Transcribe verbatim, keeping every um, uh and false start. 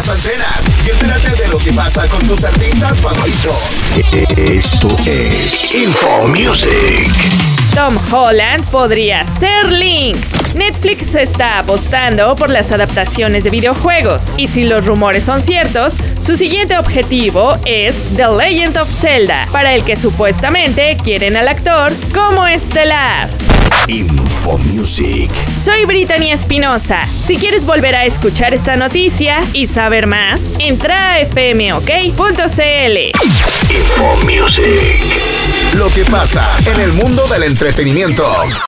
antenas y entérate de lo que pasa con tus artistas favoritos. Esto es Info Music. Tom Holland podría ser Link. Netflix está apostando por las adaptaciones de videojuegos y si los rumores son ciertos, su siguiente objetivo es The Legend of Zelda, para el que supuestamente quieren al actor como estelar. Info Music. Soy Brittany Espinosa. Si quieres volver a escuchar esta noticia y saber más, entra a f m o k punto c l. Info Music. Lo que pasa en el mundo del entretenimiento.